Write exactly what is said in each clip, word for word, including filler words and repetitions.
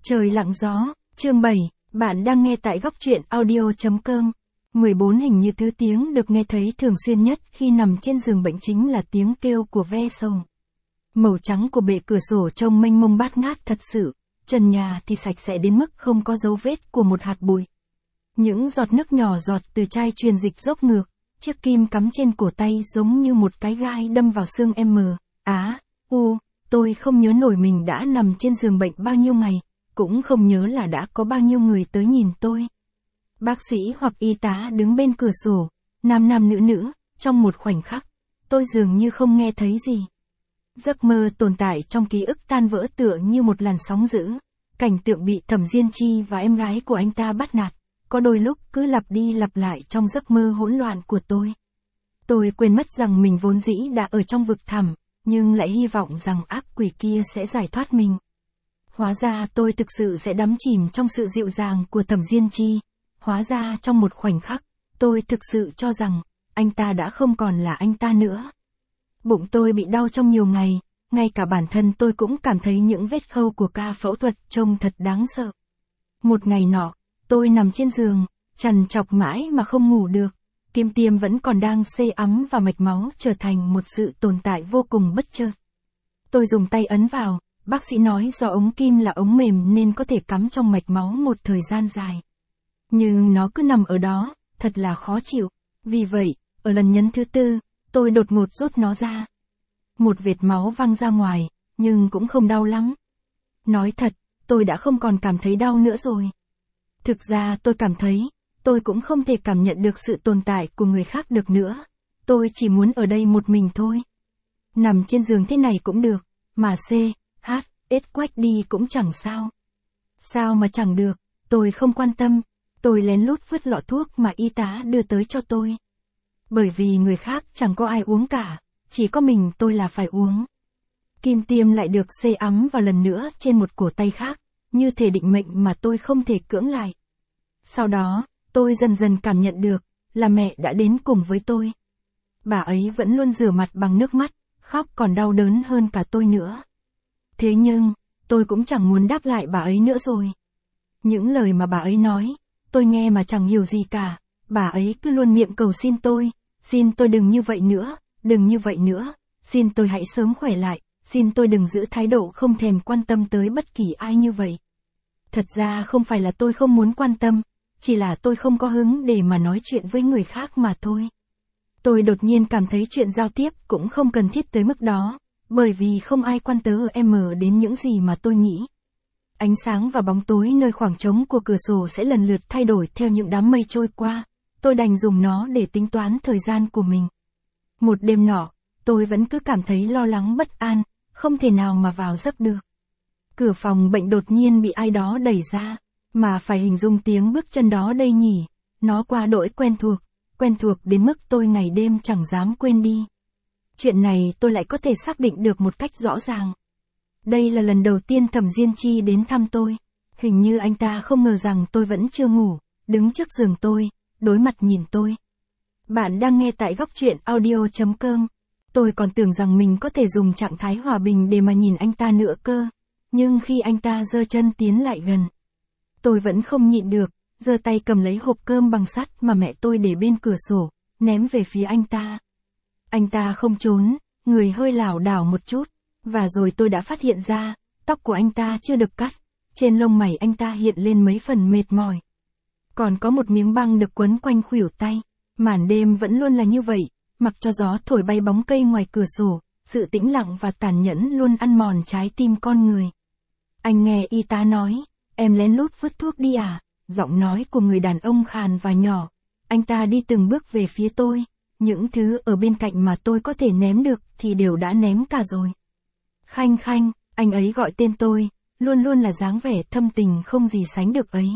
Trời lặng gió, chương bảy, bạn đang nghe tại góc truyện audio chấm com. mười bốn Hình như thứ tiếng được nghe thấy thường xuyên nhất khi nằm trên giường bệnh chính là tiếng kêu của ve sầu. Màu trắng của bệ cửa sổ trông mênh mông bát ngát thật sự, trần nhà thì sạch sẽ đến mức không có dấu vết của một hạt bụi. Những giọt nước nhỏ giọt từ chai truyền dịch dốc ngược, chiếc kim cắm trên cổ tay giống như một cái gai đâm vào xương em. Á, u, tôi không nhớ nổi mình đã nằm trên giường bệnh bao nhiêu ngày, cũng không nhớ là đã có bao nhiêu người tới nhìn tôi. Bác sĩ hoặc y tá đứng bên cửa sổ, nam nam nữ nữ, trong một khoảnh khắc, tôi dường như không nghe thấy gì. Giấc mơ tồn tại trong ký ức tan vỡ tựa như một làn sóng dữ, cảnh tượng bị Thẩm Diên Chi và em gái của anh ta bắt nạt, có đôi lúc cứ lặp đi lặp lại trong giấc mơ hỗn loạn của tôi. Tôi quên mất rằng mình vốn dĩ đã ở trong vực thẳm, nhưng lại hy vọng rằng ác quỷ kia sẽ giải thoát mình. Hóa ra tôi thực sự sẽ đắm chìm trong sự dịu dàng của Thẩm Diên Chi. Hóa ra trong một khoảnh khắc, tôi thực sự cho rằng, anh ta đã không còn là anh ta nữa. Bụng tôi bị đau trong nhiều ngày, ngay cả bản thân tôi cũng cảm thấy những vết khâu của ca phẫu thuật trông thật đáng sợ. Một ngày nọ, tôi nằm trên giường, trằn trọc mãi mà không ngủ được. Kim tiêm vẫn còn đang xê ấm và mạch máu trở thành một sự tồn tại vô cùng bất chợt. Tôi dùng tay ấn vào, bác sĩ nói do ống kim là ống mềm nên có thể cắm trong mạch máu một thời gian dài. Nhưng nó cứ nằm ở đó, thật là khó chịu. Vì vậy, ở lần nhấn thứ tư, tôi đột ngột rút nó ra. Một vệt máu văng ra ngoài, nhưng cũng không đau lắm. Nói thật, tôi đã không còn cảm thấy đau nữa rồi. Thực ra tôi cảm thấy, tôi cũng không thể cảm nhận được sự tồn tại của người khác được nữa. Tôi chỉ muốn ở đây một mình thôi. Nằm trên giường thế này cũng được, mà C, H, S quách đi cũng chẳng sao. Sao mà chẳng được, tôi không quan tâm. Tôi lén lút vứt lọ thuốc mà y tá đưa tới cho tôi. Bởi vì người khác chẳng có ai uống cả, chỉ có mình tôi là phải uống. Kim tiêm lại được xê ấm vào lần nữa trên một cổ tay khác, như thể định mệnh mà tôi không thể cưỡng lại. Sau đó, tôi dần dần cảm nhận được, là mẹ đã đến cùng với tôi. Bà ấy vẫn luôn rửa mặt bằng nước mắt, khóc còn đau đớn hơn cả tôi nữa. Thế nhưng, tôi cũng chẳng muốn đáp lại bà ấy nữa rồi. Những lời mà bà ấy nói, tôi nghe mà chẳng hiểu gì cả. Bà ấy cứ luôn miệng cầu xin tôi, xin tôi đừng như vậy nữa, đừng như vậy nữa, xin tôi hãy sớm khỏe lại, xin tôi đừng giữ thái độ không thèm quan tâm tới bất kỳ ai như vậy. Thật ra không phải là tôi không muốn quan tâm, chỉ là tôi không có hứng để mà nói chuyện với người khác mà thôi. Tôi đột nhiên cảm thấy chuyện giao tiếp cũng không cần thiết tới mức đó, bởi vì không ai quan tâm ở em đến những gì mà tôi nghĩ. Ánh sáng và bóng tối nơi khoảng trống của cửa sổ sẽ lần lượt thay đổi theo những đám mây trôi qua, tôi đành dùng nó để tính toán thời gian của mình. Một đêm nọ, tôi vẫn cứ cảm thấy lo lắng bất an, không thể nào mà vào giấc được. Cửa phòng bệnh đột nhiên bị ai đó đẩy ra, mà phải hình dung tiếng bước chân đó đây nhỉ, nó quá đỗi quen thuộc, quen thuộc đến mức tôi ngày đêm chẳng dám quên đi. Chuyện này tôi lại có thể xác định được một cách rõ ràng. Đây là lần đầu tiên Thẩm Diên Chi đến thăm tôi. Hình như anh ta không ngờ rằng tôi vẫn chưa ngủ, đứng trước giường tôi, đối mặt nhìn tôi. Bạn đang nghe tại góc truyện audio chấm com. Tôi còn tưởng rằng mình có thể dùng trạng thái hòa bình để mà nhìn anh ta nữa cơ. Nhưng khi anh ta giơ chân tiến lại gần, tôi vẫn không nhịn được, giơ tay cầm lấy hộp cơm bằng sắt mà mẹ tôi để bên cửa sổ, ném về phía anh ta. Anh ta không trốn, người hơi lảo đảo một chút. Và rồi tôi đã phát hiện ra, tóc của anh ta chưa được cắt, trên lông mày anh ta hiện lên mấy phần mệt mỏi. Còn có một miếng băng được quấn quanh khuỷu tay, màn đêm vẫn luôn là như vậy, mặc cho gió thổi bay bóng cây ngoài cửa sổ, sự tĩnh lặng và tàn nhẫn luôn ăn mòn trái tim con người. Anh nghe y tá nói, em lén lút vứt thuốc đi à, giọng nói của người đàn ông khàn và nhỏ. Anh ta đi từng bước về phía tôi, những thứ ở bên cạnh mà tôi có thể ném được thì đều đã ném cả rồi. Khanh Khanh, anh ấy gọi tên tôi, luôn luôn là dáng vẻ thâm tình không gì sánh được ấy.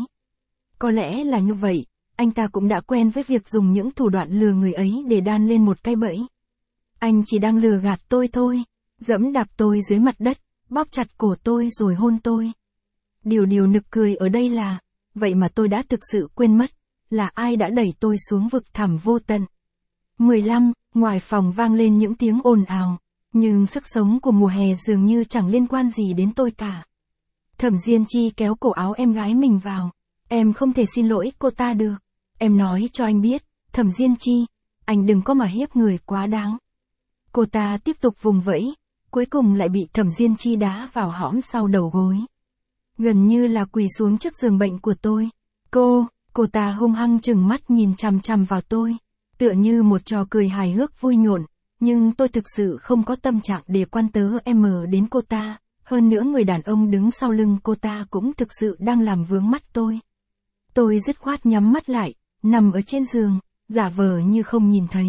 Có lẽ là như vậy, anh ta cũng đã quen với việc dùng những thủ đoạn lừa người ấy để đan lên một cái bẫy. Anh chỉ đang lừa gạt tôi thôi, dẫm đạp tôi dưới mặt đất, bóp chặt cổ tôi rồi hôn tôi. Điều điều nực cười ở đây là, vậy mà tôi đã thực sự quên mất, là ai đã đẩy tôi xuống vực thẳm vô tận. mười lăm, ngoài phòng vang lên những tiếng ồn ào. Nhưng sức sống của mùa hè dường như chẳng liên quan gì đến tôi cả. Thẩm Diên Chi kéo cổ áo em gái mình vào. Em không thể xin lỗi cô ta được. Em nói cho anh biết, Thẩm Diên Chi, anh đừng có mà hiếp người quá đáng. Cô ta tiếp tục vùng vẫy, cuối cùng lại bị Thẩm Diên Chi đá vào hõm sau đầu gối. Gần như là quỳ xuống trước giường bệnh của tôi. Cô, cô ta hung hăng trừng mắt nhìn chằm chằm vào tôi, tựa như một trò cười hài hước vui nhộn, nhưng tôi thực sự không có tâm trạng để quan tớ em đến cô ta, hơn nữa người đàn ông đứng sau lưng cô ta cũng thực sự đang làm vướng mắt tôi. Tôi dứt khoát nhắm mắt lại, nằm ở trên giường, giả vờ như không nhìn thấy.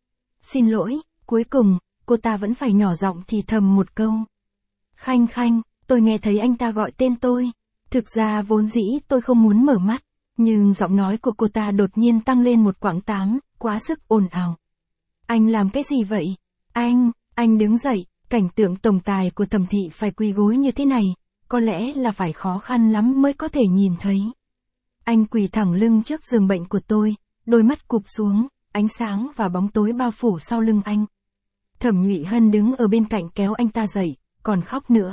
Xin lỗi, cuối cùng, cô ta vẫn phải nhỏ giọng thì thầm một câu. Khanh Khanh, tôi nghe thấy anh ta gọi tên tôi. Thực ra vốn dĩ tôi không muốn mở mắt, nhưng giọng nói của cô ta đột nhiên tăng lên một quãng tám, quá sức ồn ào. Anh làm cái gì vậy? Anh, anh đứng dậy, cảnh tượng tổng tài của Thẩm thị phải quỳ gối như thế này, có lẽ là phải khó khăn lắm mới có thể nhìn thấy. Anh quỳ thẳng lưng trước giường bệnh của tôi, đôi mắt cụp xuống, ánh sáng và bóng tối bao phủ sau lưng anh. Thẩm Nhụy Hân đứng ở bên cạnh kéo anh ta dậy, còn khóc nữa.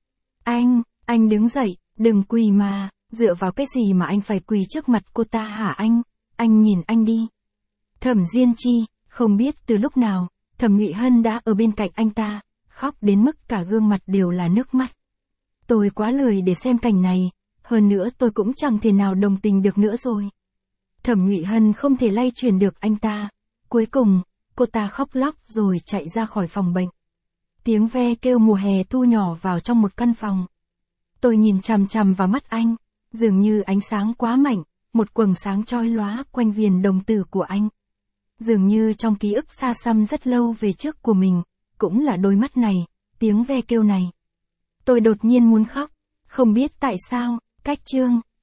Anh, anh đứng dậy, đừng quỳ mà, dựa vào cái gì mà anh phải quỳ trước mặt cô ta hả anh? Anh nhìn anh đi. Thẩm Diên Chi, không biết từ lúc nào, Thẩm Nhụy Hân đã ở bên cạnh anh ta, khóc đến mức cả gương mặt đều là nước mắt. Tôi quá lười để xem cảnh này, hơn nữa tôi cũng chẳng thể nào đồng tình được nữa rồi. Thẩm Nhụy Hân không thể lay chuyển được anh ta. Cuối cùng, cô ta khóc lóc rồi chạy ra khỏi phòng bệnh. Tiếng ve kêu mùa hè thu nhỏ vào trong một căn phòng. Tôi nhìn chằm chằm vào mắt anh, dường như ánh sáng quá mạnh, một quầng sáng chói lóa quanh viền đồng tử của anh. Dường như trong ký ức xa xăm rất lâu về trước của mình, cũng là đôi mắt này, tiếng ve kêu này. Tôi đột nhiên muốn khóc, không biết tại sao, cách chương.